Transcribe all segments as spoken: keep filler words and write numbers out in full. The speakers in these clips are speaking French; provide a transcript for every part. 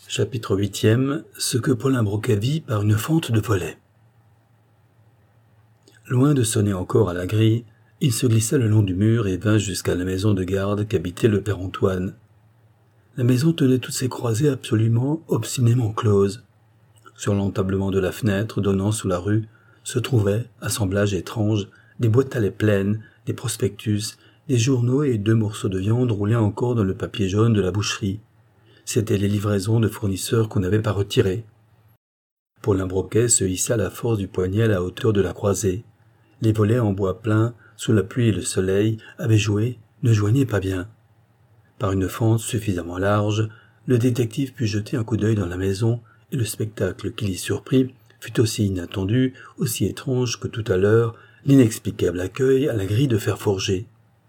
Chapitre huitième. Ce que Paulin Broquet vit par une fente de volets. Loin de sonner encore à la grille, il se glissa le long du mur et vint jusqu'à la maison de garde qu'habitait le père Antoine. La maison tenait toutes ses croisées absolument, obstinément closes. Sur l'entablement de la fenêtre donnant sous la rue se trouvaient, assemblage étrange, des boîtes à lait pleines, des prospectus, des journaux et deux morceaux de viande roulés encore dans le papier jaune de la boucherie. C'étaient les livraisons de fournisseurs qu'on n'avait pas retirées. Paulin Broquet se hissa à la force du poignet à la hauteur de la croisée. Les volets en bois plein, sous la pluie et le soleil, avaient joué, ne joignaient pas bien. Par une fente suffisamment large, le détective put jeter un coup d'œil dans la maison, et le spectacle qui l'y surprit fut aussi inattendu, aussi étrange que tout à l'heure l'inexplicable accueil à la grille de fer forgé.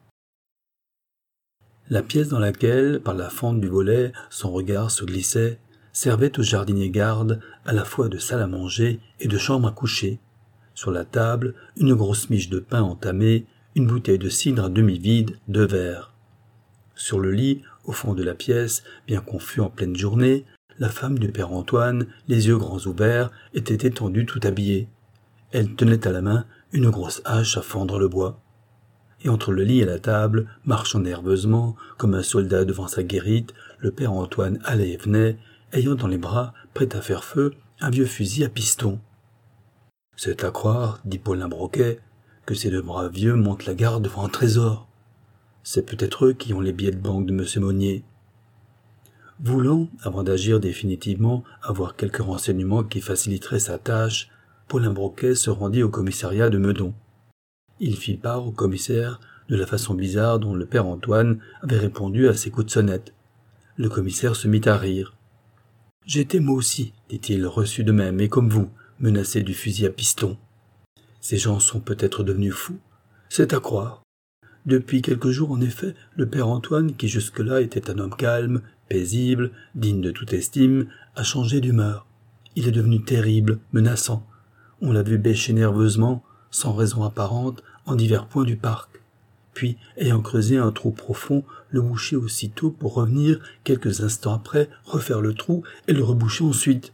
La pièce dans laquelle, par la fente du volet, son regard se glissait, servait au jardinier garde à la fois de salle à manger et de chambre à coucher. Sur la table, une grosse miche de pain entamée, une bouteille de cidre à demi vide, deux verres. Sur le lit, au fond de la pièce, bien confus en pleine journée, la femme du père Antoine, les yeux grands ouverts, était étendue tout habillée. Elle tenait à la main une grosse hache à fendre le bois. Et entre le lit et la table, marchant nerveusement, comme un soldat devant sa guérite, le père Antoine allait et venait, ayant dans les bras, prêt à faire feu, un vieux fusil à piston. « C'est à croire, dit Paulin Broquet, que ces deux braves vieux montent la garde devant un trésor. C'est peut-être eux qui ont les billets de banque de M. Monnier. » Voulant, avant d'agir définitivement, avoir quelques renseignements qui faciliteraient sa tâche, Paulin Broquet se rendit au commissariat de Meudon. Il fit part au commissaire de la façon bizarre dont le père Antoine avait répondu à ses coups de sonnette. Le commissaire se mit à rire. « J'ai été moi aussi, dit-il, reçu de même, et comme vous, menacé du fusil à piston. Ces gens sont peut-être devenus fous. C'est à croire. Depuis quelques jours, en effet, le père Antoine, qui jusque-là était un homme calme, paisible, digne de toute estime, a changé d'humeur. Il est devenu terrible, menaçant. On l'a vu bêcher nerveusement, sans raison apparente, en divers points du parc. Puis, ayant creusé un trou profond, le boucher aussitôt pour revenir, quelques instants après, refaire le trou et le reboucher ensuite.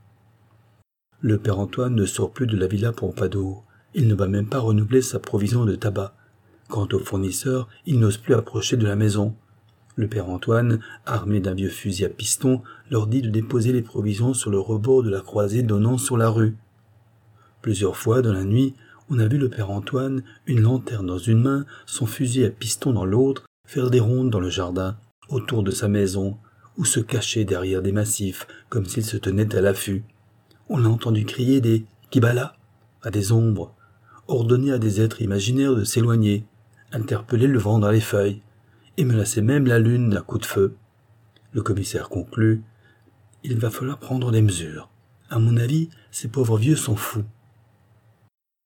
Le père Antoine ne sort plus de la villa Pompadour. Il ne va même pas renouveler sa provision de tabac. Quant aux fournisseurs, il n'ose plus approcher de la maison. Le père Antoine, armé d'un vieux fusil à piston, leur dit de déposer les provisions sur le rebord de la croisée donnant sur la rue. Plusieurs fois, dans la nuit, on a vu le père Antoine, une lanterne dans une main, son fusil à piston dans l'autre, faire des rondes dans le jardin, autour de sa maison, ou se cacher derrière des massifs, comme s'il se tenait à l'affût. On l'a entendu crier des « Kibala » à des ombres, ordonner à des êtres imaginaires de s'éloigner, interpeller le vent dans les feuilles, et menacer même la lune d'un coup de feu. Le commissaire conclut « Il va falloir prendre des mesures. À mon avis, ces pauvres vieux sont fous.